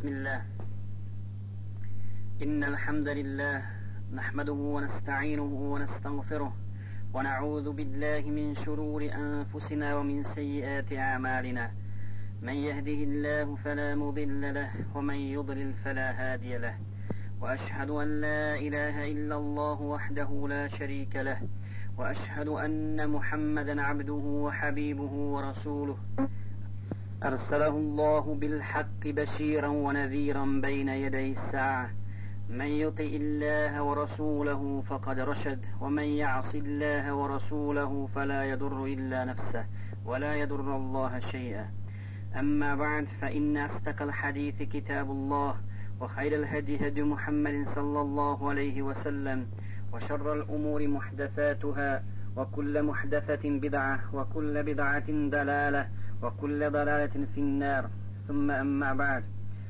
بسم الله إن الحمد لله نحمده ونستعينه ونستغفره ونعوذ بالله من شرور أنفسنا ومن سيئات أعمالنا من يهده الله فلا مضل له ومن يضلل فلا هادي له وأشهد أن لا إله إلا الله وحده لا شريك له وأشهد أن محمدا عبده وحبيبه ورسوله أرسله الله بالحق بشيرا ونذيرا بين يدي الساعة من يطع الله ورسوله فقد رشد ومن يعص الله ورسوله فلا يضر إلا نفسه ولا يضر الله شيئا أما بعد فإن أصدق الحديث كتاب الله وخير الهدي هدي محمد صلى الله عليه وسلم وشر الأمور محدثاتها وكل محدثة بدعة وكل بدعة ضلالة وكل ضلالة في النار ثم أما بعد.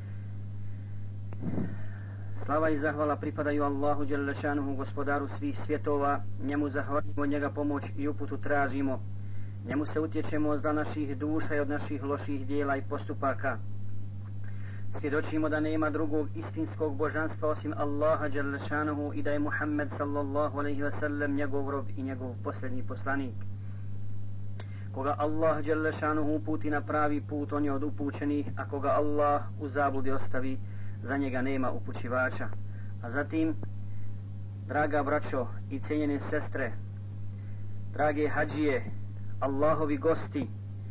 Slava i zahvala pripadaju Allahu dželle šanuhu, gospodaru svih svjetova. Njemu zahvalimo, njega pomoć i uputu tražimo. Njemu se utječemo za naših duša i od naših loših dijela i postupaka. Svjedočimo da nema drugog istinskog božanstva osim Allaha dželle šanuhu i da je Muhammed sallallahu alejhi ve sellem njegov rob i njegov posljednji poslanik. Koga Allah dželle šanuhu uputi na pravi put, on je od upućenih, a koga Allah u zabludi ostavi, za njega nema upućivača. A zatim, draga braćo i cijenjene sestre, drage hadžije, Allahovi gosti,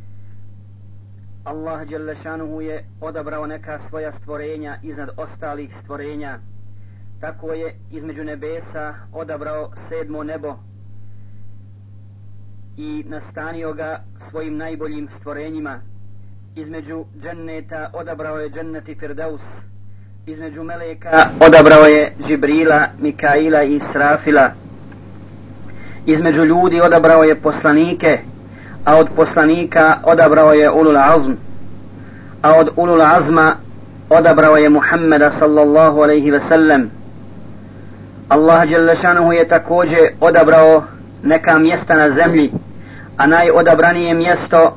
Allah dželle šanuhu je odabrao neka svoja stvorenja iznad ostalih stvorenja. Tako je između nebesa odabrao 7. nebo i nastanio ga svojim najboljim stvorenjima. Između dženneta odabrao je dženneti Firdaus. Između meleka odabrao je Džibrila, Mikaila i Israfila. Između ljudi odabrao je poslanike, a od poslanika odabrao je ulul azm, a od ulul azma odabrao je Muhammeda sallallahu alejhi ve sellem. Allah dželle šanuhu je također odabrao neka mjesta na zemlji, a najodabranije mjesto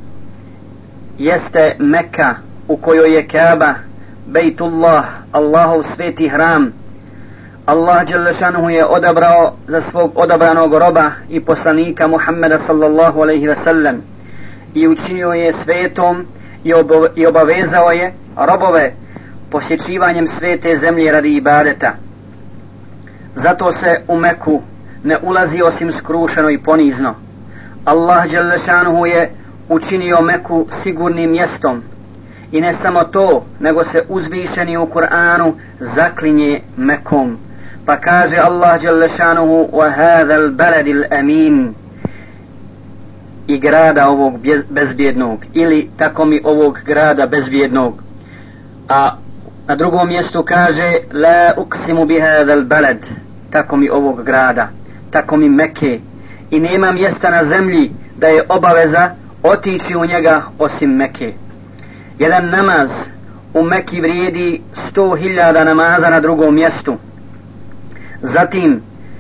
jeste Mekka, u kojoj je Kaaba, Bejtullah, Allahov sveti hram. Allah dželle šanuhu je odabrao za svog odabranog roba i poslanika Muhammeda sallallahu alejhi ve sellem i učinio je svetom i obavezao je robove posjećivanjem svete zemlje radi ibadeta. Zato se u Meku ne ulazi osim skrušeno i ponizno. Allah dželle šanuhu je učinio Meku sigurnim mjestom. I ne samo to, nego se uzvišeni u Kur'anu zaklinje Mekom. Pa kaže Allah dželle šanuhu: "Wa hadhal baladil amin", i grada ovog bezbjednog, ili tako mi ovog grada bezbjednog. A na drugom mjestu kaže: "La uqsimu bi hadhal balad", tako mi ovog grada, tako mi Mekke, i nema mjesta na zemlji da je obaveza otići u njega osim Mekke. Jedan namaz u Mekki vrijedi 100.000 namaza na drugom mjestu. Zatim,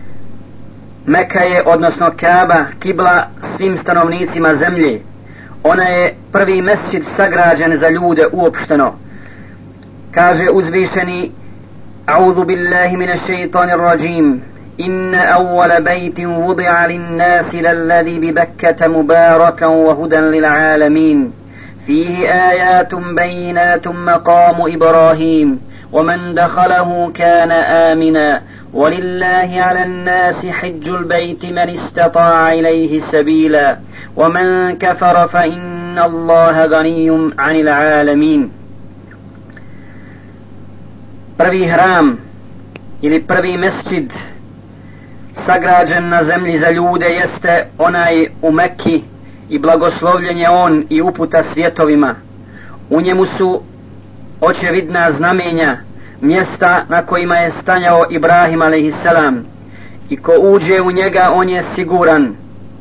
Mekka je, odnosno Kaaba, kibla svim stanovnicima zemlje. Ona je prvi mesdžid sagrađen za ljude uopšteno. Kaže uzvišeni: "A'udhu billahi minash shaitanir rajim. Inna awwala baytin wudi'a lin-nasi lalladhi bi Bakkata mubarakan wa hudan lil-alamin. فيه آيات بينات مقام إبراهيم ومن دخله كان آمنا ولله على الناس حج البيت من استطاع إليه سبيلا ومن كفر فإن الله غني عن العالمين." Prvi hram ili prvi mesdžid sagrađen na zemlji za ljude jeste onaj u Mekki, i blagoslovljen je on i uputa svjetovima. U njemu su očevidna znamenja, mjesta na kojima je stanjao Ibrahim a.s. i ko uđe u njega, on je siguran.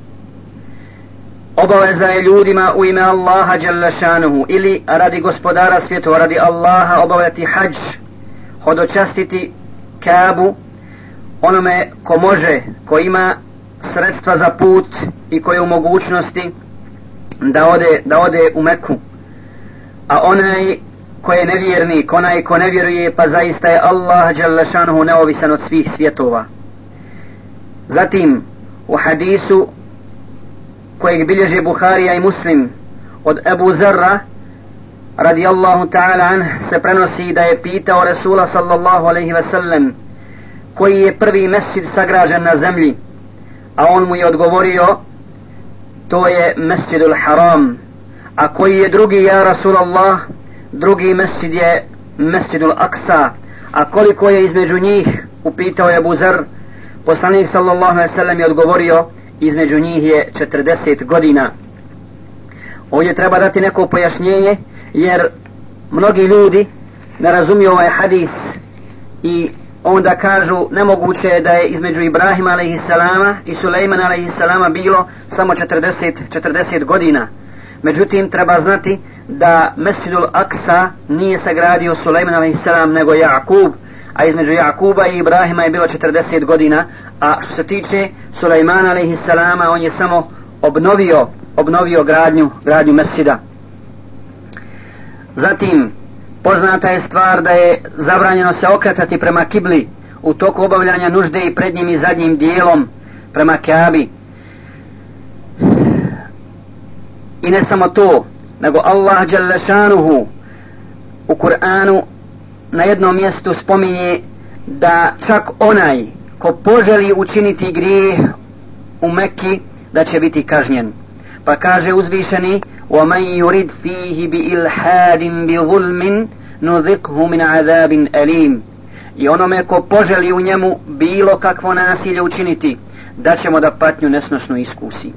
Obaveza je ljudima u ime Allaha dželle šanuhu ili radi gospodara svjetova, radi Allaha, obavljati hadž, hodočastiti Kaabu onome ko može, ko ima sredstva za put i koje u mogućnosti da ode u Meku. A onaj ko je nevjernik, onaj ko ne vjeruje, pa zaista je Allah dželle šanuhu neovisan od svih svjetova. Zatim u hadisu kojeg bilježe Buharija i Muslim od Ebu Zarra radijallahu ta'ala anh se prenosi da je pitao Rasula sallallahu alaihi ve sellem koji je prvi mesdžid sagrađen na zemlji, a on mu je odgovorio to je Mesdžidul Haram. A koji je drugi, ja Rasulallah? Drugi mesdžid je Mesdžidul Aqsa. A koliko je između njih? Upitao je Abu Zar. Poslanik sallallahu alejhi ve sellem je odgovorio između njih je 40 godina. Ovdje treba dati neko pojašnjenje, jer mnogi ljudi ne razumiju ovaj hadis i onda kažu nemoguće je da je između Ibrahima alejhisselama i Sulejmana alejhisselama bilo samo 40 godina. Međutim, treba znati da Mesdžidul Aqsa nije sagradio Sulejman alejhisselam nego Jakub, a između Jakuba i Ibrahima je bilo 40 godina, a što se tiče Sulejmana alejhisselama, on je samo obnovio gradnju mesdžida. Zatim, poznata je stvar da je zabranjeno se okretati prema kibli u toku obavljanja nužde i prednjim i zadnjim dijelom prema Kaabi. I ne samo to, nego Allah dželle šanuhu u Kur'anu na jednom mjestu spominje da čak onaj ko poželi učiniti grijeh u Mekki da će biti kažnjen. Pa kaže uzvišeni: وَمَنْ يُرِدْ فِيهِ بِإِلْحَادٍ بِظُلْمٍ نُذِقْهُ مِنْ عَذَابٍ أَلِيمٍ. I onome ko poželi u njemu bilo kakvo nasilje učiniti, da ćemo da patnju nesnosnu iskusi.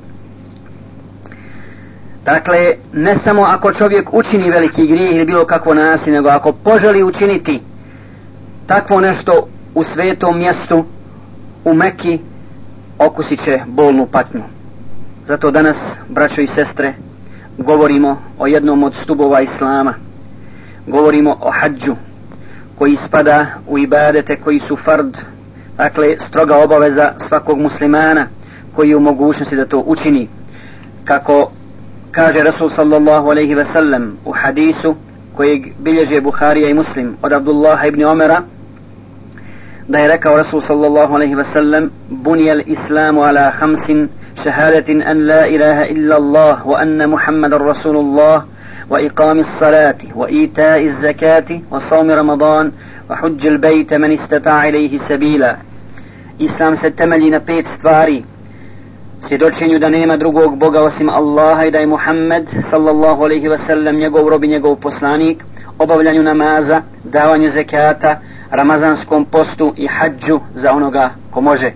Dakle, ne samo ako čovjek učini veliki grijeh ili bilo kakvo nasilje, nego ako poželi učiniti takvo nešto u svetom mjestu u Mekki, okusit će bolnu patnju. Zato danas, braćo i sestre, govorimo o jednom od stubova Islama. Govorimo o hadžu, koji spada u ibadete koji su fard, dakle stroga obaveza svakog muslimana koji je u mogućnosti da to učini. Kako kaže Rasul sallallahu alaihi ve sellem u hadisu kojeg bilježe Buharija i Muslim od Abdullaha ibn Omera, da je rekao Rasul sallallahu alaihi ve sellem: bunijel islamu ala khamsin šahadatin an la ilaha illa Allah wa anna Muhammadan Rasulullah wa iqami salati wa itai zakati wa sawmi Ramadan wa hujjil bejta man istata'a ilaihi sabila. Islam se temelji na 5 stvari: svjedočenju da nema drugog Boga osim Allaha i da je Muhammed sallallahu alaihi ve sellem njegov rob i njegov poslanik, obavljanju namaza, davanju zekata, ramazanskom postu i hadžu za onoga ko može.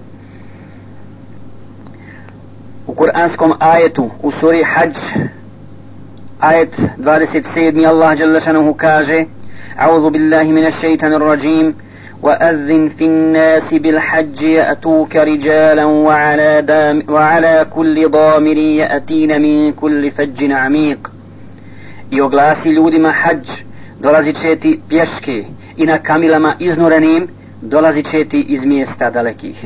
U kuranskom ajetu u suri Hadž, ajet 27, Allah dželle šanuhu kaže: A'udhu billahi minash shaitanir rajim, وأذن في الناس بالحج يأتوك رجالا وعلى كل ضامر يأتين من كل فج عميق. I oglasi ljudima hadž, dolazit će ti pješke, i na kamilama iznurenim dolazit će ti iz mjesta dalekih.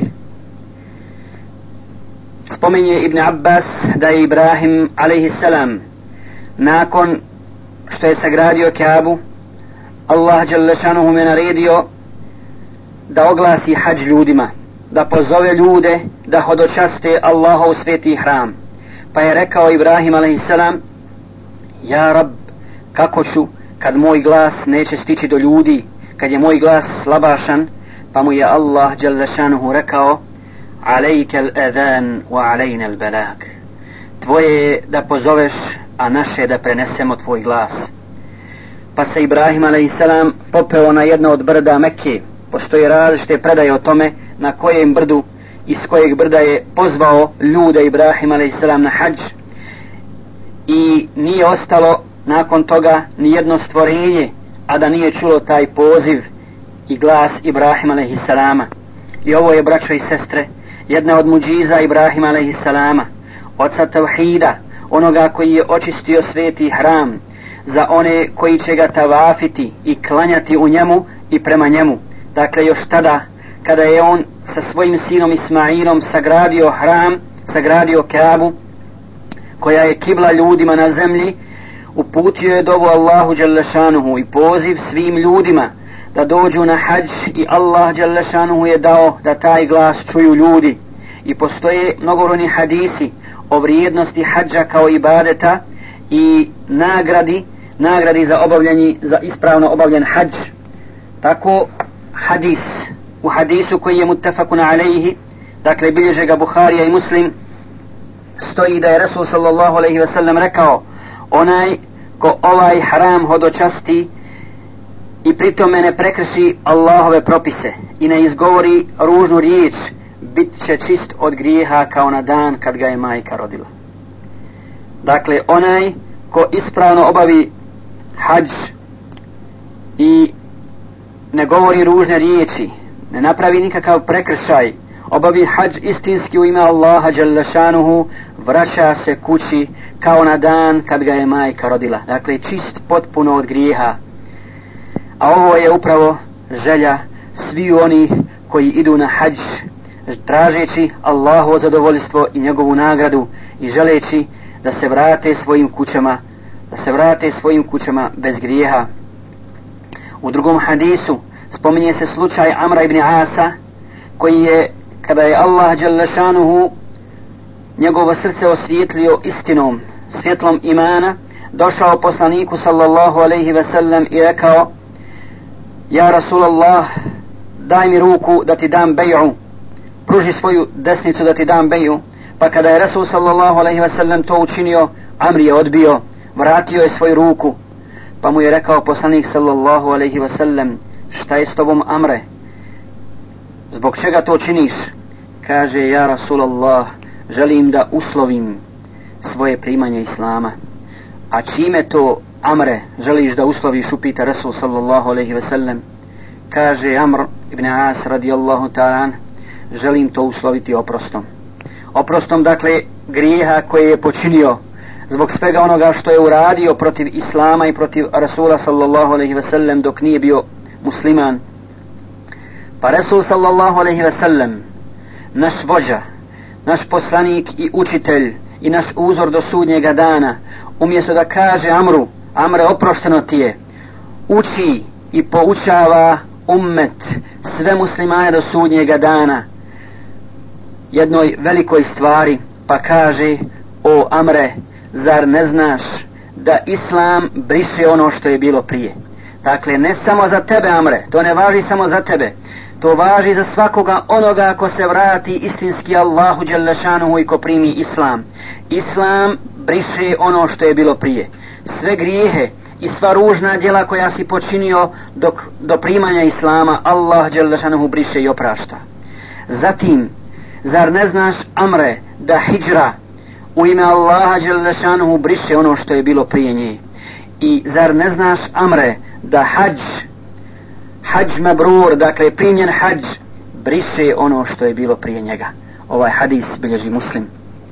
Spominje Ibn Abbas da je Ibrahim alejhisselam nakon što je sagradio Kaabu, Allah dželle šanuhu me naredio da oglasi hadž ljudima, da pozove ljude da hodočaste Allahov sveti hram. Pa je rekao Ibrahim alejhisselam: ja Rab, kako ću kad moj glas neće stići do ljudi, kad je moj glas slabašan? Pa mu je Allah dželle šanuhu rekao: alejke al-adhan wa alejna al-balag. Tvoje je da pozoveš, a naše da prenesemo tvoj glas. Pa se Ibrahim alejhisselam popeo na jedno od brda Mekke. Postoje različite predaje o tome na kojem brdu i s kojeg brda je pozvao ljude Ibrahim a.s. na hadž, i nije ostalo nakon toga ni jedno stvorenje a da nije čulo taj poziv i glas Ibrahim a.s. I ovo je, braćo i sestre, jedna od muđiza Ibrahim a.s., oca tavhida, onoga koji je očistio sveti hram za one koji će ga tavafiti i klanjati u njemu i prema njemu. Dakle, još tada kada je on sa svojim sinom Ismailom sagradio hram, sagradio Kaabu, koja je kibla ljudima na zemlji, uputio je dovu Allahu Đalešanuhu i poziv svim ljudima da dođu na hadž i Allah Đalešanuhu je dao da taj glas čuju ljudi. I postoje mnogobrojni hadisi o vrijednosti hadža kao ibadeta i nagradi za ispravno obavljen hadž. Tako u hadisu koji je muttafakun alejhi, dakle bilježe ga Buharija i Muslim, stoji da je Rasul sallallahu alejhi ve sellem rekao: onaj ko ovaj haram hodočasti i pritome ne prekrši Allahove propise i ne izgovori ružnu riječ, bit će čist od grijeha kao na dan kad ga je majka rodila. Dakle, onaj ko ispravno obavi hadž i ne govori ružne riječi, ne napravi nikakav prekršaj, obavi hadž istinski u ime Allaha Đalešanuhu, vraća se kući kao na dan kad ga je majka rodila. Dakle, čist potpuno od grijeha. A ovo je upravo želja svi oni koji idu na hadž, tražeći Allahovo zadovoljstvo i njegovu nagradu i želeći da se vrate svojim kućama bez grijeha. U drugom hadisu spominje se slučaj Amra ibn Asa, koji je, kada je Allah Đalešanuhu njegovo srce osvijetlio istinom, svjetlom imana, došao poslaniku sallallahu alejhi ve sellem i rekao: ja Rasulallah, daj mi ruku da ti dam bej'u, pruži svoju desnicu da ti dam bej'u. Pa kada je Rasul sallallahu alejhi ve sellem to učinio, Amr je odbio, vratio je svoju ruku. Pa mu je rekao poslanik sallallahu alejhi ve sellem: šta je s tobom, Amre? Zbog čega to činiš? Kaže: ja Rasulallah, želim da uslovim svoje primanje Islama. A čime to, Amre, želiš da usloviš, upita Rasul sallallahu alejhi ve sellem. Kaže Amr ibn As radijallahu ta'ala: želim to usloviti oprostom, dakle grijeha koje je počinio zbog svega onoga što je uradio protiv Islama i protiv Rasula sallallahu alejhi ve sellem dok nije bio musliman. Pa Rasul sallallahu alejhi ve sellem, naš vođa, naš poslanik i učitelj i naš uzor do sudnjega dana, umjesto da kaže Amru: Amre, oprošteno ti je, uči i poučava ummet, sve muslimane do sudnjega dana, jednoj velikoj stvari, pa kaže: o Amre, zar ne znaš da Islam briše ono što je bilo prije? Dakle, ne samo za tebe, Amre, to ne važi samo za tebe, to važi za svakoga onoga ko se vrati istinski Allahu Đalešanuhu i ko primi Islam. Islam briše ono što je bilo prije. Sve grijehe i sva ružna djela koja si počinio do primanja Islama, Allah Đalešanuhu briše i oprašta. Zatim, zar ne znaš, Amre, da hidžra u ime Allaha Đalešanuhu briše ono što je bilo prije nje? I zar ne znaš, Amre, da hadž mabrur, dakle primljen hadž, briše ono što je bilo prije njega? Ovaj hadis bilježi Muslim.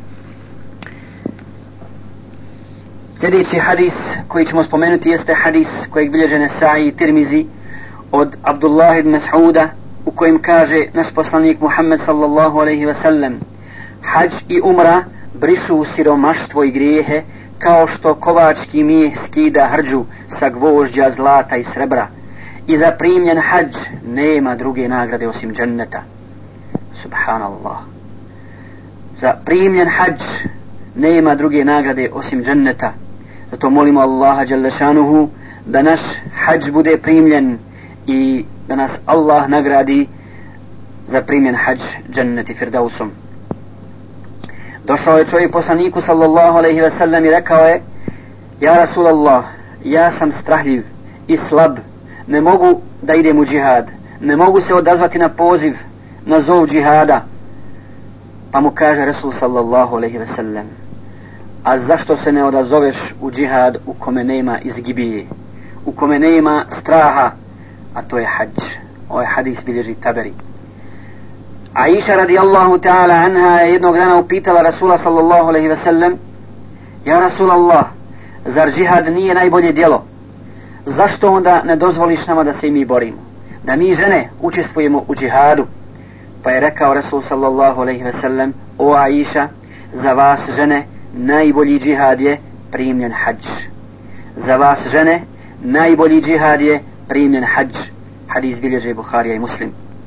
Sljedeći hadis koji ćemo spomenuti jeste hadis kojeg bilježe Nesai i Tirmizi od Abdullah ibn Mas'uda, u kojem kaže naš poslanik Muhammed sallallahu alejhi ve sellem: hadž i umra brišu siromaštvo i grijehe kao što kovački mijeh skida hrđu sa gvožđa zlata i srebra. I za primljen hadž nema druge nagrade osim dženneta. Subhanallah. Za primljen hadž nema druge nagrade osim dženneta. Zato molimo Allaha Đalešanuhu da naš hadž bude primljen i da nas Allah nagradi za primljen hadž dženneti firdausom. Došao je čovjek poslaniku sallallahu alejhi ve sellem i rekao je: ja Rasulallah, ja sam strahljiv i slab, ne mogu da idem u džihad, ne mogu se odazvati na poziv, na zov džihada. Pa mu kaže Rasul sallallahu alejhi ve sellem: a zašto se ne odazoveš u džihad u kome nema izgibije, u kome nema straha, a to je hadž. Ovaj hadis bilježi Taberi. Aisha radijallahu ta'ala anha je jednog dana upitala Rasula sallallahu alejhi ve sellem: ja Rasulallah, zar džihad nije najbolje djelo? Zašto onda ne dozvoliš nama da se i mi borimo, da mi žene učestvujemo u džihadu? Pa je rekao Rasul sallallahu alejhi ve sellem: o Aisha, za vas žene najbolji džihad je primljen hadž. za vas žene, najbolji džihad je primljen hadž. Hadis bilježe Buharija i Muslim.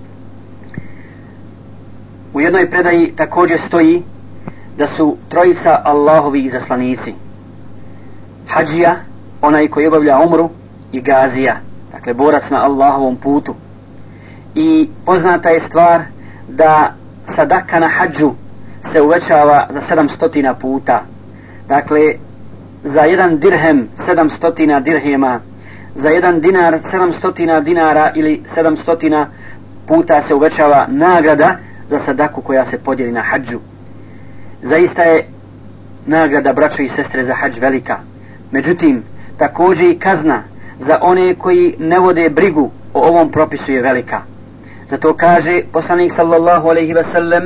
U jednoj predaji također stoji da su trojica Allahovi izaslanici: hadžija, onaj koji obavlja umru, i gazija, dakle borac na Allahovom putu. I poznata je stvar da sadaka na hadžu se uvećava za 700 puta. Dakle, za jedan dirhem 700 dirhema, za jedan dinar 700 dinara ili 700 puta se uvećava nagrada za sadaku koja se podijeli na hadžu. Zaista je nagrada, braćo i sestre, za hadž velika. Međutim, također i kazna za one koji ne vode brigu o ovom propisu je velika. Zato kaže poslanik sallallahu alejhi ve sellem: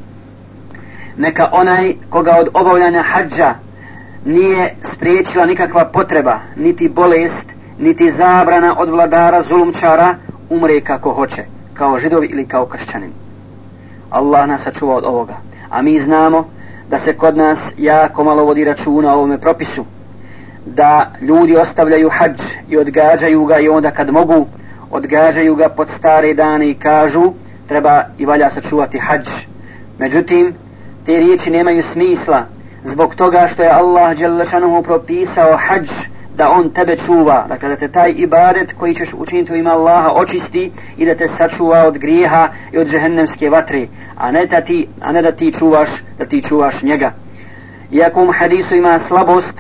neka onaj koga od obavljanja hadža nije spriječila nikakva potreba, niti bolest, niti zabrana od vladara zulumčara, umre kako hoće, kao židovi ili kao kršćanin. Allah nas sačuva od ovoga. A mi znamo da se kod nas jako malo vodi računa o ovome propisu, da ljudi ostavljaju hadž i odgađaju ga, i onda kad mogu odgađaju ga pod stare dane i kažu treba i valja sačuvati hadž. Međutim, te riječi nemaju smisla zbog toga što je Allah dželle šanuhu propisao hadž da on tebe čuva, dakle da te taj ibadet koji ćeš učiniti u ime Allaha očisti i da te sačuva od grijeha i od džehennemske vatre, a ne da ti čuvaš njega. Iako u hadisu ima slabost,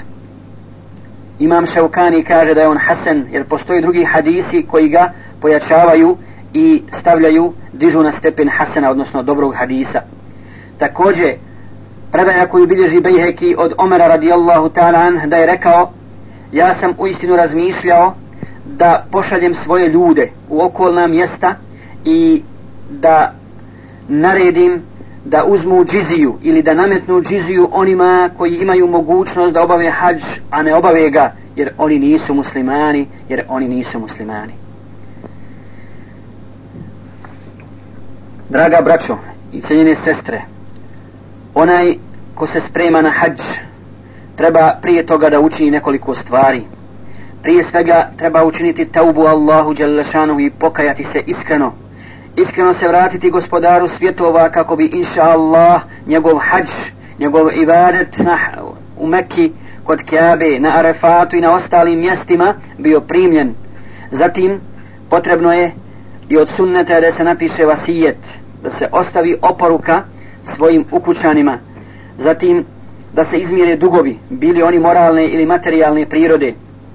Imam Šaukani kaže da je on hasan, jer postoji drugi hadisi koji ga pojačavaju i stavljaju, dižu na stepen hasana, odnosno dobrog hadisa. Također, predaja koju bilježi Bejheki od Omera radijallahu ta'ala anh, da je rekao: ja sam uistinu razmišljao da pošaljem svoje ljude u okolna mjesta i da naredim da uzmu džiziju ili da nametnu džiziju onima koji imaju mogućnost da obave hadž, a ne obave ga jer oni nisu muslimani. Draga braćo i cijenjene sestre, onaj ko se sprema na hadž treba prije toga da učini nekoliko stvari. Prije svega treba učiniti taubu Allahu dželle šanuhu i pokajati se iskreno se vratiti gospodaru svjetova, kako bi inša Allah njegov hadž, njegov ibadet u Mekki, kod Kjabe, na Arefatu i na ostalim mjestima bio primljen. Zatim potrebno je i od sunneta da se napiše vasijet, da se ostavi oporuka svojim ukućanima. Zatim da se izmire dugovi, bili oni moralne ili materijalne prirode.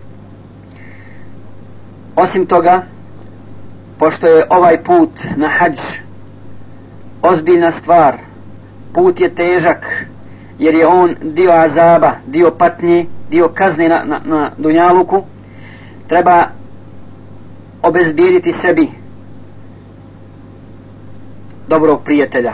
Osim toga, pošto je ovaj put na hadž ozbiljna stvar, put je težak, jer je on dio azaba, dio patnje, dio kazne na dunjaluku, treba obezbijediti sebi dobrog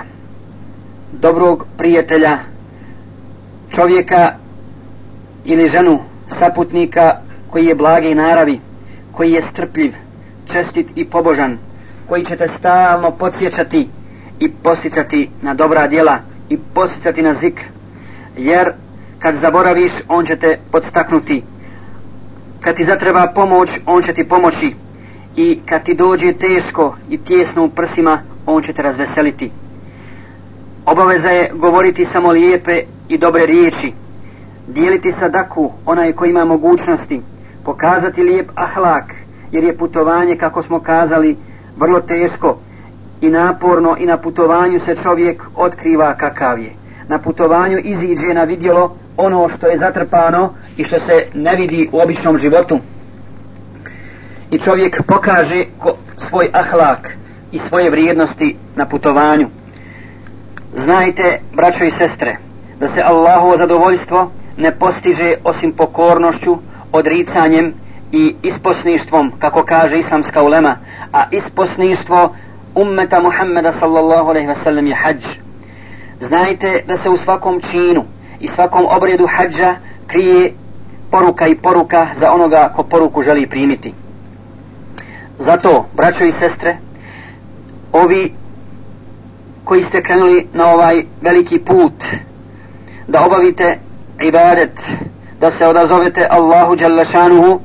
prijatelja, čovjeka ili ženu, saputnika koji je blage naravi, koji je strpljiv, čestit i pobožan, koji će te stalno podsjećati i posticati na dobra djela i posticati na zikr, jer kad zaboraviš on će te podstaknuti, kad ti zatreba pomoć on će ti pomoći, i kad ti dođe teško i tjesno u prsima on će te razveseliti. Obaveza je govoriti samo lijepe i dobre riječi, dijeliti sadaku onaj koji ima mogućnosti, pokazati lijep ahlak, jer je putovanje, kako smo kazali, vrlo teško i naporno, i na putovanju se čovjek otkriva kakav je. Na putovanju iziđe na vidjelo ono što je zatrpano i što se ne vidi u običnom životu, i čovjek pokaže svoj ahlak i svoje vrijednosti na putovanju. Znajte, braćo i sestre, da se Allahovo zadovoljstvo ne postiže osim pokornošću, odricanjem i isposništvom, kako kaže islamska ulema, a isposništvo ummeta Muhammeda sallallahu alejhi ve sellem je hadž. Znajte da se u svakom činu i svakom obredu hadža krije poruka za onoga ko poruku želi primiti. Zato, braćo i sestre, ovi koji ste krenuli na ovaj veliki put da obavite ibadet, da se odazovete Allahu dželle šanuhu,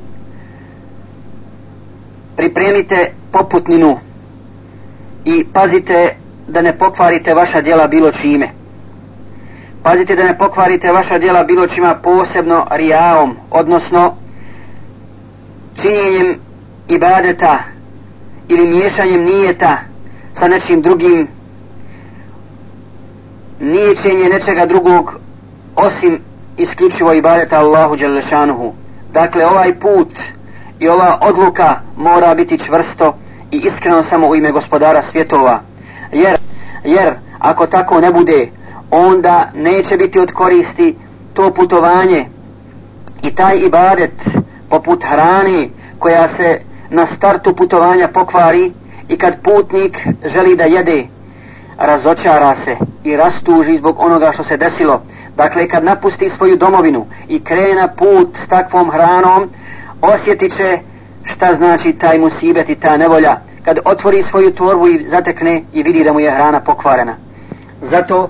pripremite poputninu i pazite da ne pokvarite vaša djela bilo čime. Pazite da ne pokvarite vaša djela bilo čima, posebno rijaom, odnosno činjenjem ibadeta ili miješanjem nijeta sa nečim drugim, niječenje nečega drugog osim isključivo ibadeta Allahu dželle šanuhu. Dakle, ovaj put i ova odluka mora biti čvrsto i iskreno samo u ime Gospodara svjetova, jer ako tako ne bude, onda neće biti od koristi to putovanje i taj ibadet poput hrane koja se na startu putovanja pokvari i kad putnik želi da jede, razočara se i rastuži zbog onoga što se desilo. Dakle, kad napusti svoju domovinu i krene na put s takvom hranom, osjetit će šta znači taj musibet i ta nevolja kad otvori svoju torbu i zatekne i vidi da mu je hrana pokvarena. Zato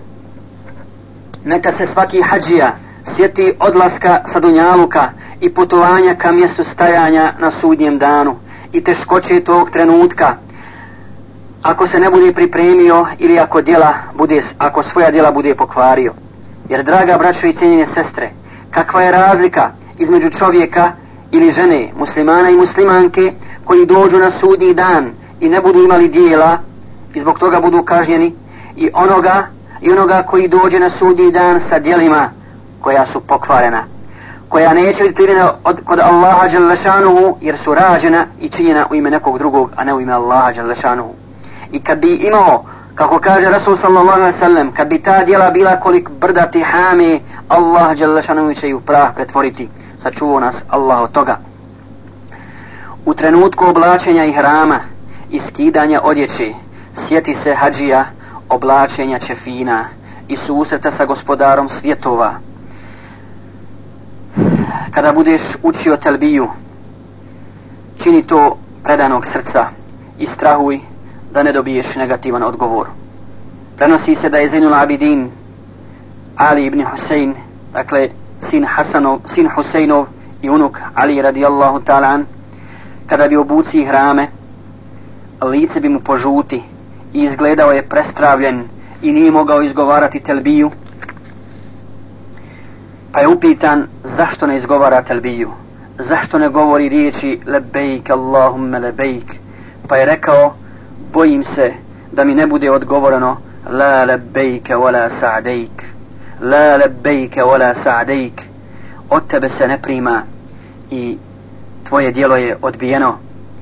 neka se svaki hadžija sjeti odlaska sa dunjaluka i putovanja ka mjestu stajanja na sudnjem danu i teškoće tog trenutka, ako se ne bude pripremio ili ako svoja djela bude pokvario. Jer, draga braćo i cijenjene sestre, kakva je razlika između čovjeka ili žene, muslimana i muslimanke, koji dođu na sudnji dan i ne budu imali djela i zbog toga budu kažnjeni, i onoga koji dođe na sudnji dan sa djelima koja su pokvarena, koja neće biti primljena kod Allaha dželle šanuhu, jer su rađena i činjena u ime nekog drugog, a ne u ime Allaha dželle šanuhu. I kad bi imao, kako kaže Rasul sallallahu alejhi ve sellem, kad bi ta djela bila kolik brda tihame, Allah dželle šanuhu će ju prah pretvoriti. Sačuvao nas Allah od toga. U trenutku oblačenja ihrama i skidanja odjeće, sjeti se hadžija oblačenja čefina i susreta sa Gospodarom svjetova. Kada budeš učio telbiju, čini to predanog srca i strahuj da ne dobiješ negativan odgovor. Prenosi se da je Zainul Abidin Ali ibn Husein, dakle sin Huseinov i unuk Ali radijallahu ta'ala, kada bi obuci ihrame, lice bi mu požuti i izgledao je prestravljen i nije mogao izgovarati telbiju, pa je upitan zašto ne izgovara telbiju, zašto ne govori riječi lebejk Allahumme lebejk, pa je rekao, bojim se da mi ne bude odgovoreno la lebejke wala sa'dejk, la lebejke wala sa'dejk, od tebe se ne prima i tvoje djelo je odbijeno.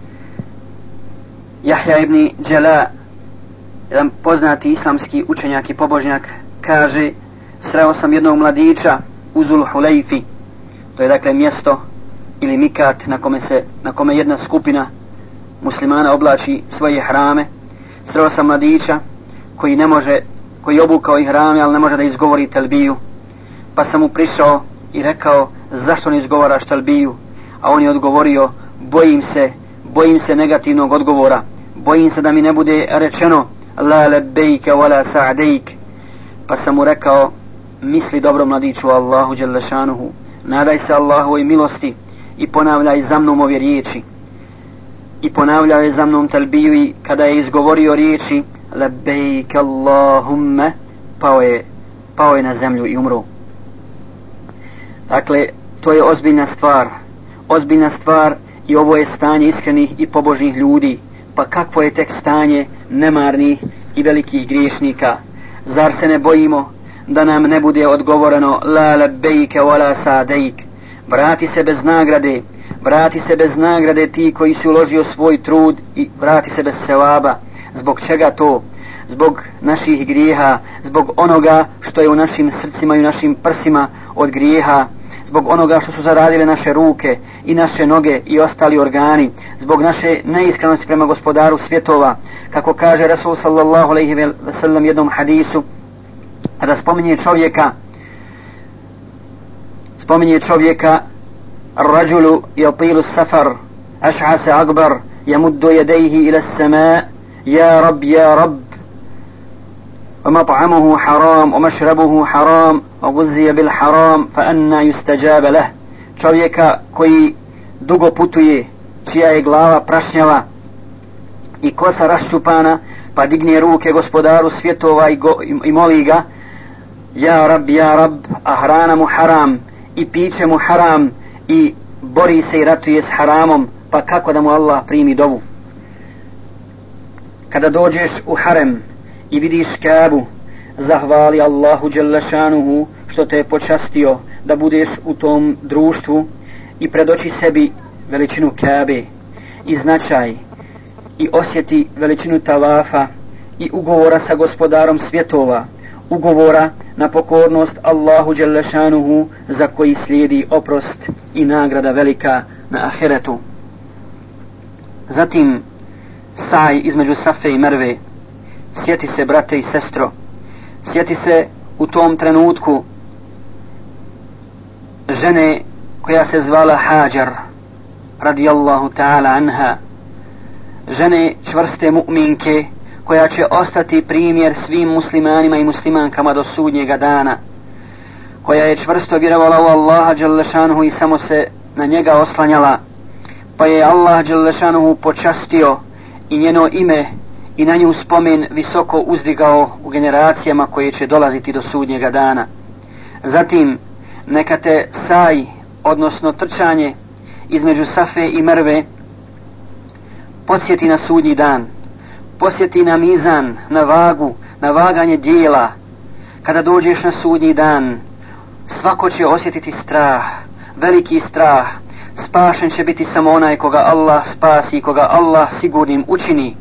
Jahja ibn Đela, jedan poznati islamski učenjak i pobožnjak, kaže, sreo sam jednog mladića u Zul Hulejfi, to je dakle mjesto ili mikat na kome jedna skupina muslimana oblači svoje hrame. Sreo sam mladića koji je obukao ihrame, ali ne može da izgovori telbiju, pa sam mu prišao i rekao, zašto ne izgovaraš telbiju? A on je odgovorio, bojim se negativnog odgovora, bojim se da mi ne bude rečeno la lebejke wala sa'dejk. Pa sam mu rekao, misli dobro mladiću Allahu dželle šanuhu, nadaj se Allahovoj milosti i ponavljaj za mnom ove riječi. I ponavljao je za mnom talbiju i kada je izgovorio riječi lebejke Allahumme, pao je na zemlju i umro. Dakle, to je ozbiljna stvar i ovo je stanje iskrenih i pobožnih ljudi. Pa kakvo je tek stanje nemarnih i velikih griješnika? Zar se ne bojimo da nam ne bude odgovoreno la lebejke wala sa'dejk? Vrati se bez nagrade ti koji si uložio svoj trud i vrati se bez sevaba. Zbog čega to? Zbog naših grijeha, zbog onoga što je u našim srcima i u našim prsima od grijeha, zbog onoga što su zaradile naše ruke i naše noge i ostali organi, zbog naše neiskrenosti prema Gospodaru svjetova. Kako kaže Rasul sallallahu alejhi ve sellem jednom hadisu, kada spominje čovjeka الرجل يطيل السفر أشعث أكبر يمد يديه إلى السماء يا رب ومطعمه حرام ومشربه حرام وغذي بالحرام فأنى يستجاب له. Čovjeka koji dugo putuje, čija je glava prašnjava i kosa raščupana, pa digne ruke gospodaru svjetova i moli ga: ja rab, a hrana mu haram i piće mu haram i bori se i ratuje s haramom, pa kako da mu Allah primi dovu? Kada dođeš u harem i vidiš Kabu, zahvali Allahu dželle šanuhu što te je počastio da budeš u tom društvu i predoči sebi veličinu Kabe i značaj i osjeti veličinu tavafa i ugovora sa gospodarom svjetova, ugovora na pokornost Allahu dželle šanuhu za koji slijedi oprost i nagrada velika na ahiretu. Zatim saj između Safe i Merve. Sjeti se, brate i sestro, sjeti se u tom trenutku žene koja se zvala Hajar radijallahu ta'ala anha, žene čvrste mu'minke koja će ostati primjer svim muslimanima i muslimankama do sudnjega dana, koja je čvrsto vjerovala u Allaha dželle šanuhu i samo se na njega oslanjala, pa je Allah dželle šanuhu počastio i njeno ime i na nju spomen visoko uzdigao u generacijama koje će dolaziti do sudnjega dana. Zatim neka te saj, odnosno trčanje između Safe i Merve, podsjeti na sudnji dan, podsjeti na mizan, na vagu, na vaganje dijela. Kada dođeš na sudnji dan, svako će osjetiti strah, veliki strah. Spašen će biti samo onaj koga Allah spasi i koga Allah sigurnim učini.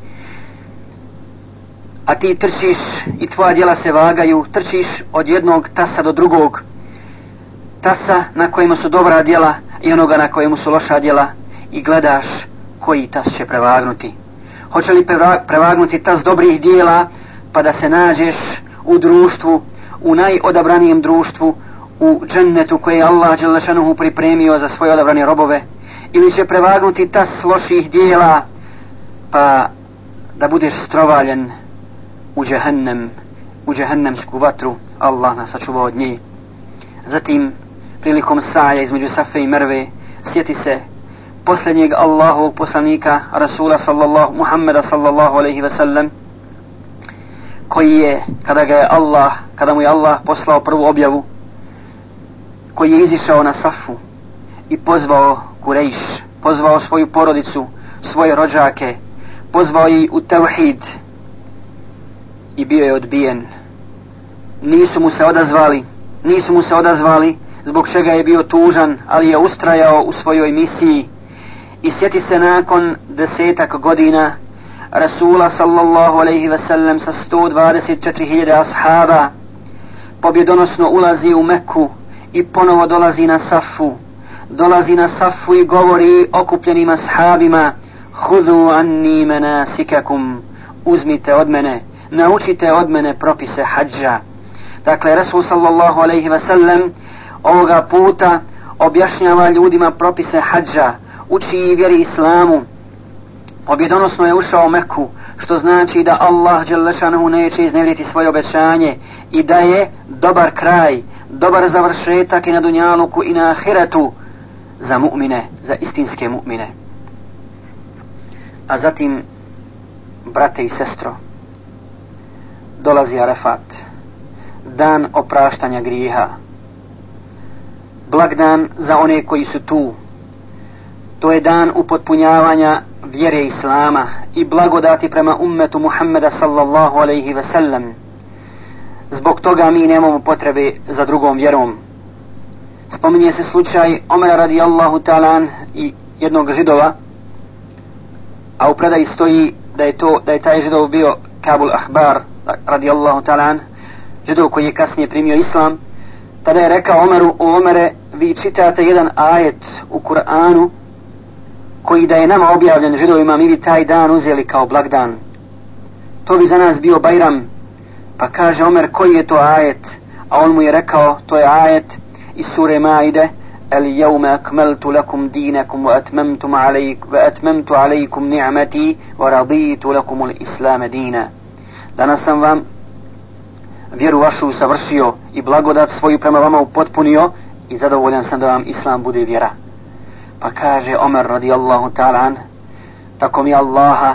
A ti trčiš i tvoja djela se vagaju, trčiš od jednog tasa do drugog tasa na kojemu su dobra djela i onoga na kojemu su loša djela i gledaš koji tas će prevagnuti. Hoće li prevagnuti tas dobrih djela pa da se nađeš u društvu, u najodabranijem društvu, u džennetu koje je Allah dželle šanuhu pripremio za svoje odabrane robove, ili će prevagnuti tas loših djela pa da budeš strovaljen u džehennem, u džehennemsku vatru. Allah nas sačuva od nje. Zatim prilikom saja između Safe i Merve sjeti se posljednjeg Allahovog poslanika Rasula sallallahu Muhammeda sallallahu alejhi ve sellem, koji je kada mu je Allah poslao prvu objavu, koji je izišao na Safu i pozvao Kurejš, pozvao svoju porodicu, svoje rođake, pozvao ih u tevhid i bio je odbijen. Nisu mu se odazvali, zbog čega je bio tužan, ali je ustrajao u svojoj misiji. I sjeti se nakon 10 godina Rasula sallallahu alejhi ve sellem sa 124.000 ashaba pobjedonosno ulazi u Meku i ponovo dolazi na Safu i govori okupljenim ashabima: Hudu anni menasikakum, uzmite od mene, naučite od mene propise hadža. Dakle, Rasul sallallahu alejhi ve sellem ovoga puta objašnjava ljudima propise hadža, uči i vjeri islamu. Pobjedonosno je ušao u Meku, što znači da Allah dželle šanuhu neće iznevjeriti svoje obećanje i da je dobar kraj, dobar završetak i na dunjaluku i na ahiretu za mu'mine, za istinske mu'mine. A zatim, brate i sestro, dolazi Arefat, dan opraštanja grijeha, blagdan za one koji su tu. To je dan upotpunjavanja vjere islama i blagodati prema ummetu Muhammeda sallallahu alejhi ve sellem. Zbog toga mi nemamo potrebe za drugom vjerom. Spominje se slučaj Omera radijallahu ta'ala i jednog židova, a u predaji stoji da je taj židov bio Kabul Ahbar radijallahu ta'ala, židov koji je kasnije primio islam. Tada je rekao Omeru: o Omere, vi čitate jedan ajet u Kur'anu koji da je nama objavljen židovima, mi bi taj dan uzeli kao blagdan. To bi za nas bio Bajram. Pa kaže Omer: koji je to ajet? A on mu je rekao: to je ajet iz sure Maide: el jevme akmeltu lakum dinakum wa atmemtu alejkum ni'mati wa raditu lakum islame dina. Danas sam vam vjeru vašu usavršio i blagodat svoju prema vama upotpunio i zadovoljan sam da vam Islam bude vjera. Pa kaže Omer radijallahu ta'ala an, tako mi Allaha,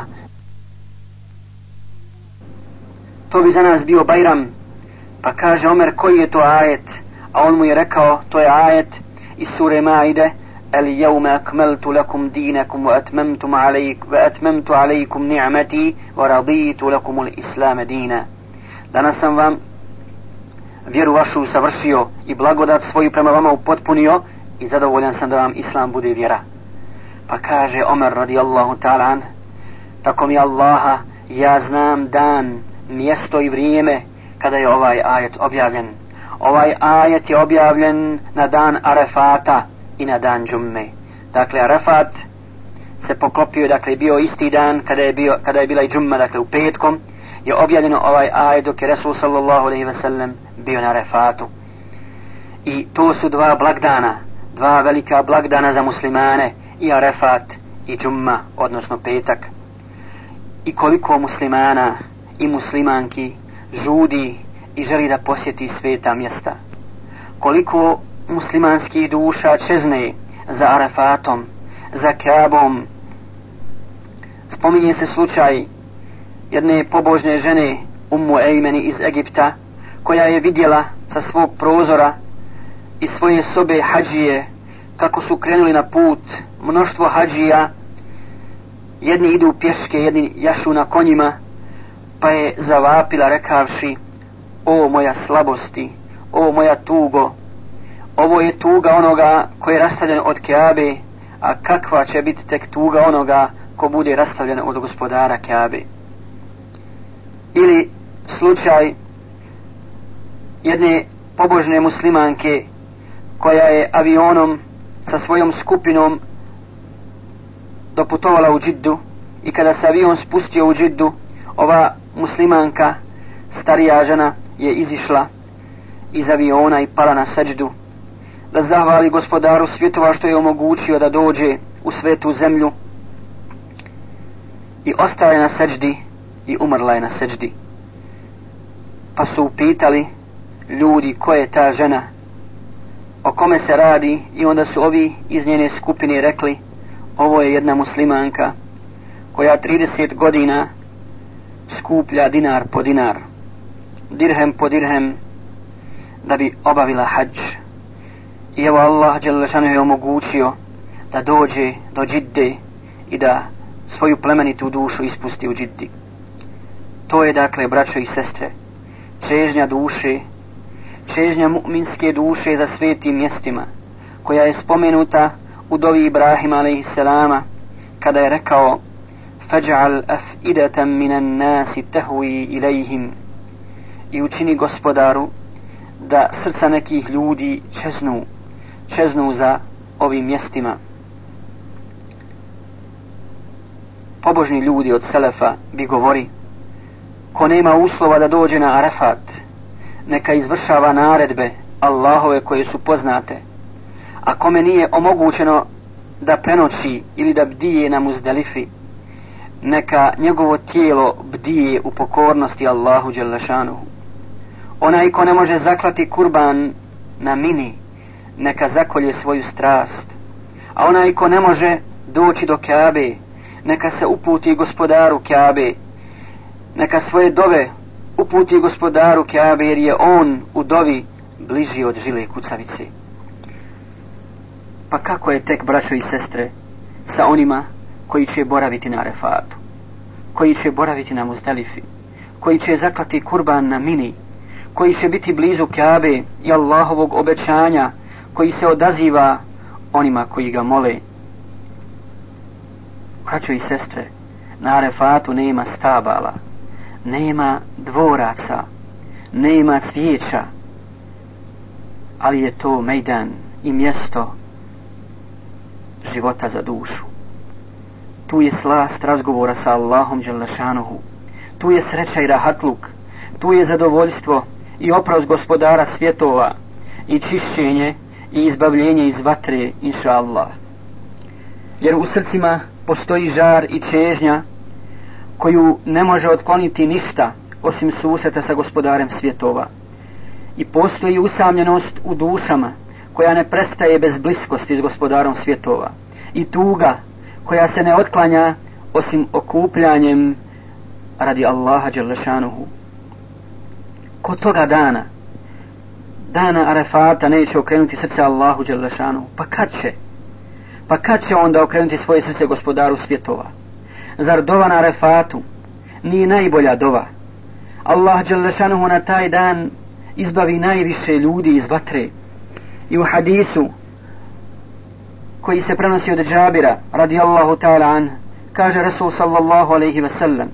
to bi za nas bio Bajram. Pa kaže Omer, koji je to ajet? A on mu je rekao, to je ajet iz sure Maide, el jevme akmeltu lakum dinakum wa atmemtu alaikum ni'mati wa raditu lakum l-islame dina. Danas sam vam vjeru vašu usavršio i blagodat svoju prema vama upotpunio i zadovoljan sam da vam Islam bude vjera. Pa kaže Omer radijallahu ta'ala an, tako mi Allaha, ja znam dan, mjesto i vrijeme kada je ovaj ajet objavljen. Ovaj ajet je objavljen na dan Arefata i na dan Džumme. Dakle, Arefat se poklopio, dakle, bio isti dan kada je bila i Džumma, dakle, u petkom je objavljeno ovaj ajet dok je Resul sallallahu alejhi ve sellem bio na Arefatu. I to su dva blagdana, dva velika blagdana za muslimane, i Arefat i Džumma, odnosno petak. I koliko muslimana i muslimanki žudi i želi da posjeti sveta mjesta. Koliko muslimanskih duša čezne za Arefatom, za Kaabom. Spominje se slučaj jedne pobožne žene Ummu Ejmeni iz Egipta, koja je vidjela sa svog prozora iz svoje sobe hadžije kako su krenuli na put mnoštvo hadžija, jedni idu pješke, jedni jašu na konjima, pa je zavapila rekavši, o moja slabosti, o moja tugo, ovo je tuga onoga koji je rastavljen od Kaabe, a kakva će biti tek tuga onoga ko bude rastavljen od gospodara Kaabe. Ili slučaj jedne pobožne muslimanke koja je avionom sa svojom skupinom doputovala u Džiddu, i kada se avion spustio u Džiddu, ova muslimanka, starija žena, je izišla iz aviona i pala na seđdu da zahvali gospodaru svjetova što je omogućio da dođe u svetu zemlju, i ostala je na seđdi i umrla je na seđdi. Pa su upitali ljudi ko je ta žena, o kome se radi, i onda su ovi iz njene skupine rekli, ovo je jedna muslimanka koja 30 godina skuplja dinar po dinar, dirhem po dirhem, da bi obavila hadž. I evo Allah dželle šanuhu je omogućio da dođe do Džidde i da svoju plemenitu dušu ispusti u Džiddi. To je, dakle, braćo i sestre, čežnja duše, čežnja mu'minske duše za svetim mjestima, koja je spomenuta u dovi Ibrahima alejhisselama kada je rekao, faj'al af'idatan minan nasi tahwi ilejhim, i učini gospodaru da srca nekih ljudi čeznu za ovim mjestima. Pobožni ljudi od selefa bi govori, ko nema uslova da dođe na Arefat, neka izvršava naredbe Allahove koje su poznate, a kome nije omogućeno da prenoći ili da bdije na Muzdelifi, neka njegovo tijelo bdije u pokornosti Allahu dželle šanuhu. Onaj ko ne može zaklati kurban na Mini, neka zakolje svoju strast, a onaj ko ne može doći do Kaabe, neka se uputi gospodaru Kaabe, neka svoje dove uputi gospodaru Kaabe, jer je on u dovi bliži od žile kucavice. Pa kako je tek, braćo i sestre, sa onima koji će boraviti na Arefatu, koji će boraviti na Muzdelifi, koji će zaklati kurban na Mini, koji će biti blizu Kaabe i Allahovog obećanja, koji se odaziva onima koji ga mole. Braćo i sestre, na Arefatu nema stabala, nema dvoraca, nema cvijeća, ali je to mejdan i mjesto života za dušu. Tu je slast razgovora sa Allahom dželle šanuhu, tu je sreća i rahatluk, tu je zadovoljstvo i oprost gospodara svjetova, i čišćenje i izbavljenje iz vatre, inša Allah. Jer u srcima postoji žar i čežnja koju ne može otkloniti ništa, osim susreta sa gospodarem svjetova. I postoji usamljenost u dušama koja ne prestaje bez bliskosti s gospodarom svjetova. I tuga koja se ne otklanja osim okupljanjem radi Allaha dželle šanuhu. Kod toga dana Arefata neće okrenuti srce Allahu dželle šanuhu. Pa kad će? Pa kad će onda okrenuti svoje srce gospodaru svjetova? Zar dova na Arefatu nije najbolja dova? Allah dželle šanuhu na taj dan izbavi najviše ljudi iz vatre. I u hadisu koji se prenosi od Džabira radijallahu ta'ala an, kaže Rasul sallallahu alaihi ve sellem: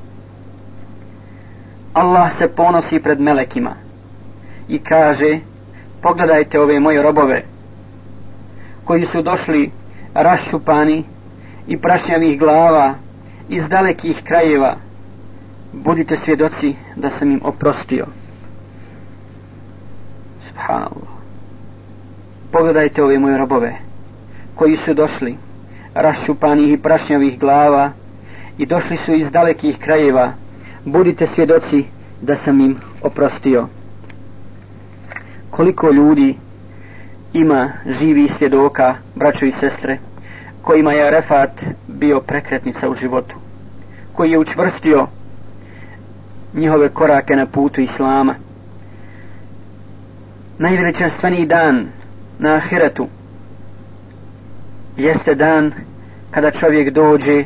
Allah se ponosi pred melekima i kaže: pogledajte ove moje robove koji su došli raščupani i prašnjavih glava iz dalekih krajeva, budite svjedoci da sam im oprostio. Subhanallah. Pogledajte ove moje robove koji su došli raščupanih i prašnjavih glava i došli su iz dalekih krajeva, budite svjedoci da sam im oprostio. Koliko ljudi ima živih svjedoka, braćo i sestre, kojima je Arefat bio prekretnica u životu, koji je učvrstio njihove korake na putu Islama. Najveličanstveniji dan na ahiretu jeste dan kada čovjek dođe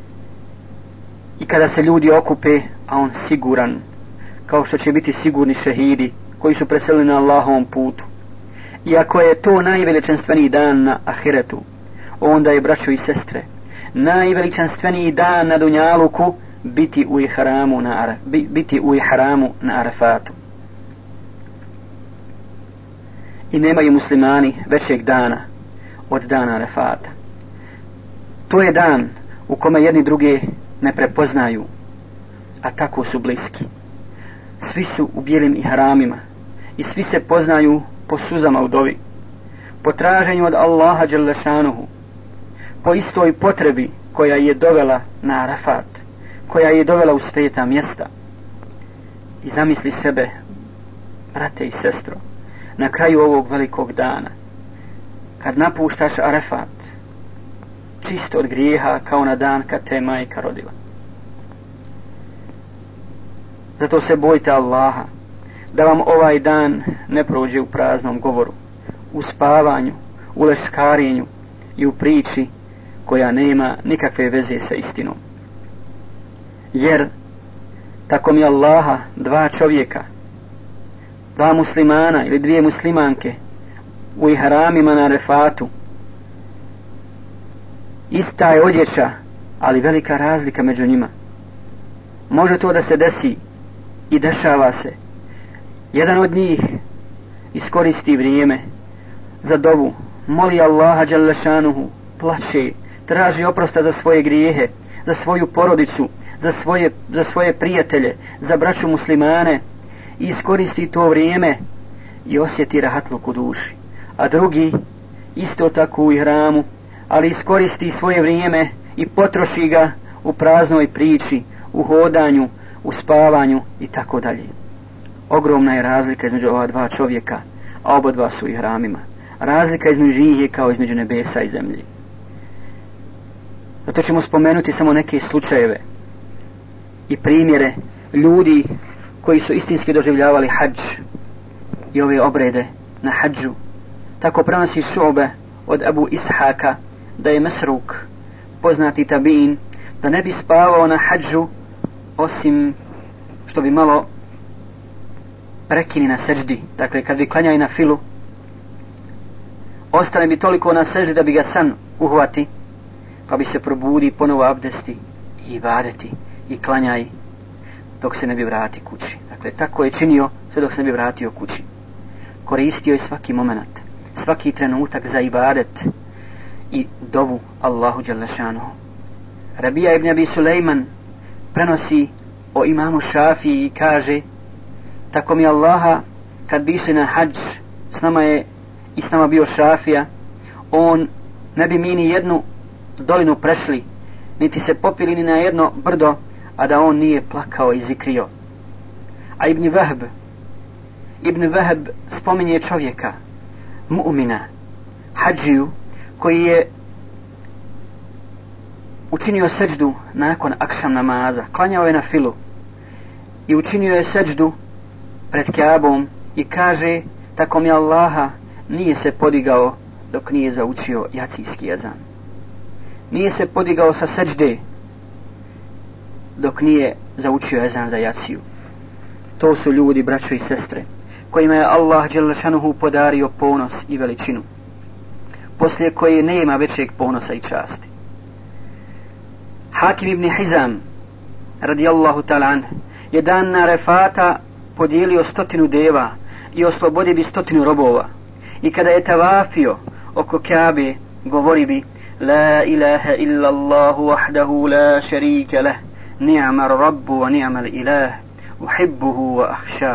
i kada se ljudi okupe, a on siguran, kao što će biti sigurni šehidi koji su preselili na Allahovom putu. Iako je to najveličanstveniji dan na ahiretu, onda je, braćo i sestre, najveličanstveniji dan na dunjaluku biti u ihramu na Arefatu. I nemaju muslimani većeg dana od dana Arefata. To je dan u kome jedni druge ne prepoznaju, a tako su bliski. Svi su u bijelim ihramima i svi se poznaju po suzama u dovi, po traženju od Allaha dželle šanuhu, po istoj potrebi koja je dovela na Arefat, koja je dovela u sveta mjesta. I zamisli sebe, brate i sestro, na kraju ovog velikog dana, kad napuštaš Arefat, čisto od grijeha kao na dan kad te majka rodila. Zato se bojte Allaha da vam ovaj dan ne prođe u praznom govoru, u spavanju, u leškarenju i u priči koja nema nikakve veze sa istinom. Jer tako mi Allaha, dva čovjeka, dva muslimana ili dvije muslimanke u ihramima na Arefatu, ista je odjeća, ali velika razlika među njima. Može to da se desi i dešava se. Jedan od njih iskoristi vrijeme za dovu, moli Allaha dželle šanuhu, plače, traži oprosta za svoje grijehe, za svoju porodicu, za svoje prijatelje, za braću muslimane, i iskoristi to vrijeme i osjeti rahatluk u duši. A drugi isto tako u ihramu, ali iskoristi svoje vrijeme i potroši ga u praznoj priči, u hodanju, u spavanju i tako dalje. Ogromna je razlika između ova dva čovjeka, a oba dva su u ihramima. Razlika između njih je kao između nebesa i zemlje. Zato ćemo spomenuti samo neke slučajeve i primjere ljudi koji su istinski doživljavali hadž i ove obrede na hadžu. Tako prenosi Šube od Abu Ishaka da je Mesruk, poznati tabiin, da ne bi spavao na hadžu osim što bi malo prekini na seždi. Dakle, kad bi klanjali na filu, ostane bi toliko na seždi da bi ga san uhvati, pa bi se probudi, ponovo abdesti i ibadeti i klanjaj dok se ne bi vrati kući. Dakle, tako je činio sve dok se ne bi vratio kući. Koristio je svaki moment, svaki trenutak za ibadet i dovu Allahu dželle šanuhu. Rabija ibn Abi Sulejman prenosi o imamu Šafiji i kaže: tako mi Allaha, kad bi išli na hadž, s nama bio Šafija, on ne bi mi ni jednu dolinu prešli, niti se popili ni na jedno brdo, a da on nije plakao i zikrio. A Ibn Wahb spominje čovjeka, mu'mina, hadžiju, koji je učinio seđdu nakon akšam namaza, klanjao je na filu i učinio je seđdu pred Kjabom i kaže, tako mi Allaha, nije se podigao dok nije zaučio jacijski ezan. Nije se podigao sa seđde dok nije zaučio ezan za jaciju. To su ljudi, braćo i sestre, kojima je Allah dželle šanuhu podario ponos i veličinu, poslije koje nema većeg ponosa i časti. Hakim ibn Hizam radijallahu ta'ala an je dan na Arefata podijelio 100 deva i oslobodio bi 100 robova, i kada je tavafio oko Kabe govori bi: la ilaha illa Allahu wahdahu la sharika lah, ni'mal rabbu wa ni'mal ilah, uhibbuhu wa ahša.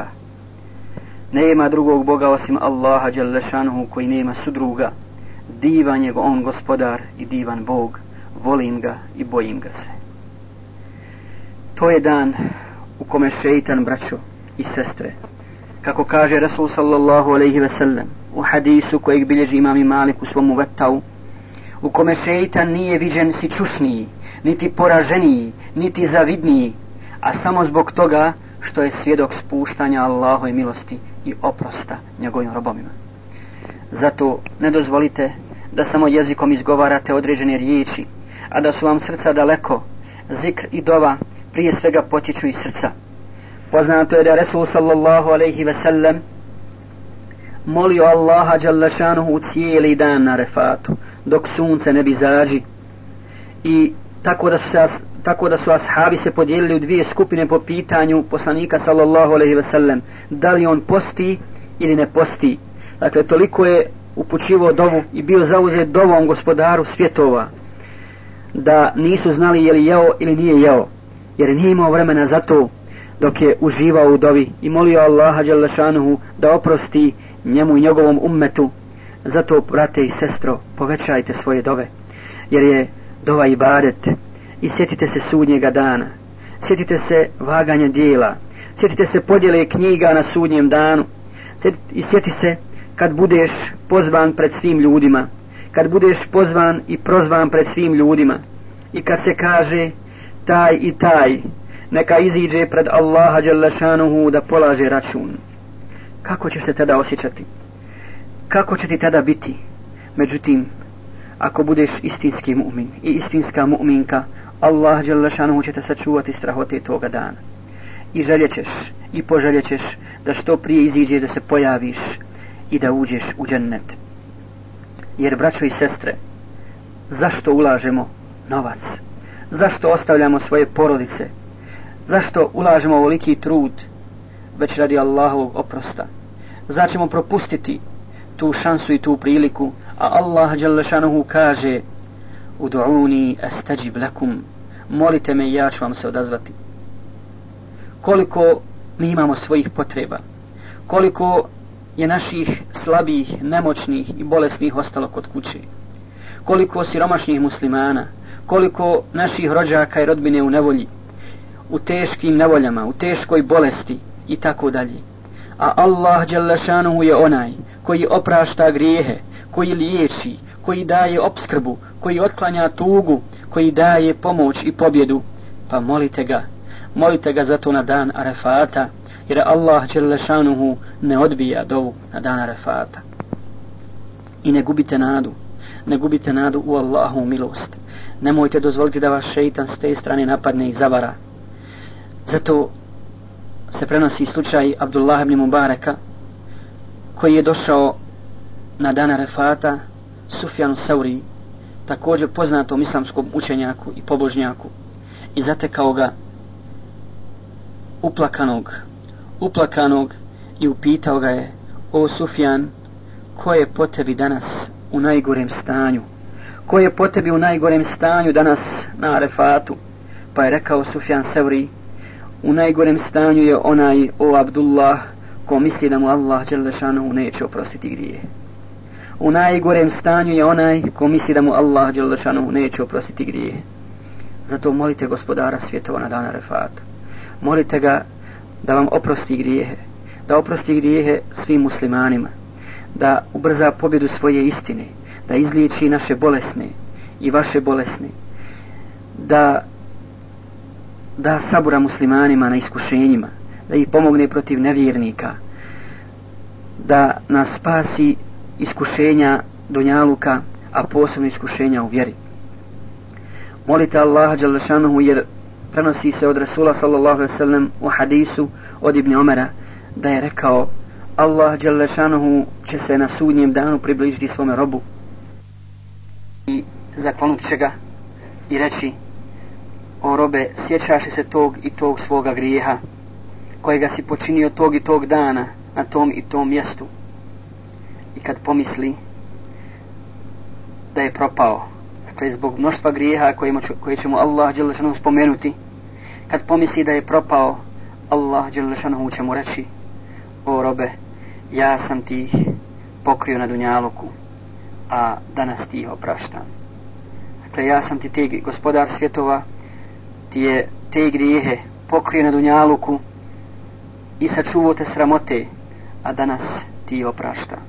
Nema drugog Boga osim Allaha dželle šanuhu koji nema sudruga, divan je on gospodar i divan Bog, volim ga i bojim ga se. To je dan u kome šeitan, braćo i sestre, kako kaže Rasul sallallahu alejhi ve sellem u hadisu kojeg bilježi imam Malik u svom Muvattau, u kome šeitan nije viđen sičušniji, niti poraženiji, niti zavidniji, a samo zbog toga što je svjedok spuštanja Allahove milosti i oprosta njegovim robovima. Zato ne dozvolite da samo jezikom izgovarate određene riječi, a da su vam srca daleko. Zikr i dova prije svega potječu iz srca. Poznato je da Resul sallallahu alejhi ve sellem molio Allaha dželle šanuhu cijeli dan na Arefatu, dok sunce ne bi zađi, i tako da su ashabi se podijelili u dvije skupine po pitanju poslanika sallallahu alejhi ve sellem, da li on posti ili ne posti. Dakle, toliko je upućivao dovu i bio zauzet dovom gospodaru svjetova, da nisu znali je li jeo ili nije jeo, jer nije imao vremena za to dok je uživao u dovi i molio Allaha dželle šanuhu da oprosti njemu i njegovom ummetu. Zato, brate i sestro, povećajte svoje dove, jer je dova ibadet. I sjetite se sudnjega dana, sjetite se vaganja dijela, sjetite se podjele knjiga na sudnjem danu, i sjeti se kad budeš pozvan pred svim ljudima, kad budeš pozvan i prozvan pred svim ljudima, i kad se kaže taj i taj neka iziđe pred Allaha dželle šanuhu da polaže račun. Kako ćeš se tada osjećati? Kako će ti tada biti? Međutim, ako budeš istinski mu'min i istinska mu'minka, Allah dželle šanuhu će te sačuvati strahote toga dana. I željećeš i poželjećeš da što prije iziđe, da se pojaviš i da uđeš u džennet. Jer, braćo i sestre, zašto ulažemo novac? Zašto ostavljamo svoje porodice? Zašto ulažemo ovoliki trud već radi Allahovog oprosta? Zar ćemo propustiti tu šansu i tu priliku? A Allah dželle šanuhu kaže: Udu'uni astajib lakum, molite me i ja ću vam se odazvati. Koliko mi imamo svojih potreba, koliko je naših slabih, nemoćnih i bolesnih ostalo kod kuće, koliko siromašnih muslimana, koliko naših rođaka i rodbine u nevolji, u teškim nevoljama, u teškoj bolesti i tako dalje. A Allah dželle šanuhu je onaj koji oprašta grijehe, koji liječi, koji daje opskrbu, koji otklanja tugu, koji daje pomoć i pobjedu. Pa molite ga zato na dan Arefata, jer Allah dželle šanuhu ne odbija dovu na dan Arefata. I ne gubite nadu u Allahu milost. Nemojte dozvoliti da vas šeitan s te strane napadne i zavara. Zato se prenosi slučaj Abdullah ibn Mubareka, koji je došao na dan Arefata Sufjanu Sauri, također poznatom islamskom učenjaku i pobožnjaku, i zatekao ga uplakanog i upitao ga je: o Sufjan, ko je po tebi danas u najgorem stanju? Ko je po tebi u najgorem stanju danas na Arefatu? Pa je rekao Sufjan Sauri: u najgorem stanju je onaj, o Abdullah, ko misli da mu Allah dželle šanuhu neće oprostiti grije. U najgorem stanju je onaj ko misli da mu Allah dželle šanuhu neće oprostiti grije. Zato molite gospodara svjetova na dan Arefata. Molite ga da vam oprosti grijehe, da oprosti grijehe svim muslimanima, da ubrza pobjedu svoje istine, da izliječi naše bolesne i vaše bolesne, da sabura muslimanima na iskušenjima, da ih pomogne protiv nevjernika, da nas spasi iskušenja dunjaluka, a posebno iskušenja u vjeri. Molite Allaha dželle šanuhu, jer prenosi se od Rasula sallallahu alejhi ve sellem u hadisu od Ibn Omara da je rekao: Allah dželle šanuhu će se na sudnjem danu približiti svome robu i zaklonut će ga i reći: o robe, sjećaš li se tog i tog svoga grijeha kojega si počinio tog i tog dana na tom i tom mjestu? I kad pomisli da je propao, dakle zbog mnoštva grijeha koje će mu Allah dželle šanuhu spomenuti, kad pomisli da je propao, Allah dželle šanuhu će mu reći: o robe, ja sam ti ih pokrio na dunjaluku, a danas ti ih opraštam. Dakle, ja sam ti te, gospodar svjetova, ti je te grijehe pokrio na dunjaluku i sačuvao te sramote, a danas ti ih opraštam.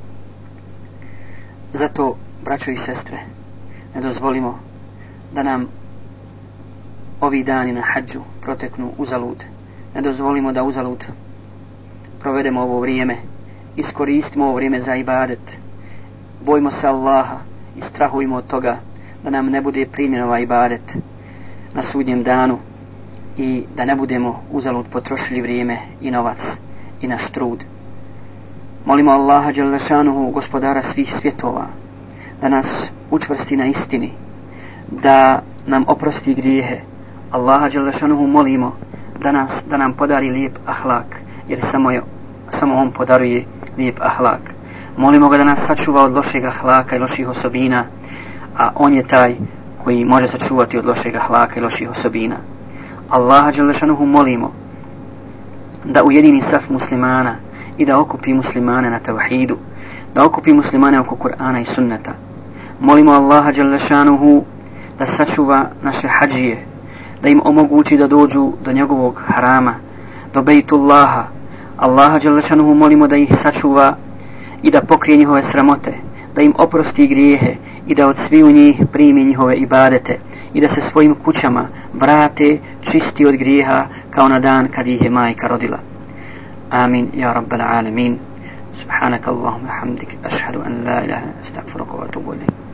Zato, braćo i sestre, ne dozvolimo da nam ovi dani na hadžu proteknu uzalud. Ne dozvolimo da uzalud provedemo ovo vrijeme. Iskoristimo ovo vrijeme za ibadet. Bojmo se Allaha i strahujmo od toga da nam ne bude primljen ovaj ibadet na sudnjem danu i da ne budemo uzalud potrošili vrijeme i novac i naš trud. Molimo Allaha dželle šanuhu, gospodara svih svjetova, da nas učvrsti na istini, da nam oprosti grijehe. Allaha dželle šanuhu molimo da nam podari lijep ahlak, jer samo on podaruje lijep ahlak. Molimo ga da nas sačuva od lošeg ahlaka i loših osobina, a on je taj koji može sačuvati od lošeg ahlaka i loših osobina. Allaha dželle šanuhu molimo da ujedini saf muslimana i da okupi muslimane na tevhidu, da okupi muslimane oko Kur'ana i sunneta. Molimo Allaha dželle šanuhu da sačuva naše hadžije, da im omogući da dođu do njegovog harama, do Bejtullaha. Allaha dželle šanuhu molimo da ih sačuva i da pokrije njihove sramote, da im oprosti grijehe i da od sviju njih primi njihove ibadete i da se svojim kućama vrate čisti od grijeha kao na dan kad ih je majka rodila. Amin ya rabbal alamin. Subhanaka Allahumma hamdik, ashhadu an la ilaha illa anta, astaghfiruka wa atubu ilayk.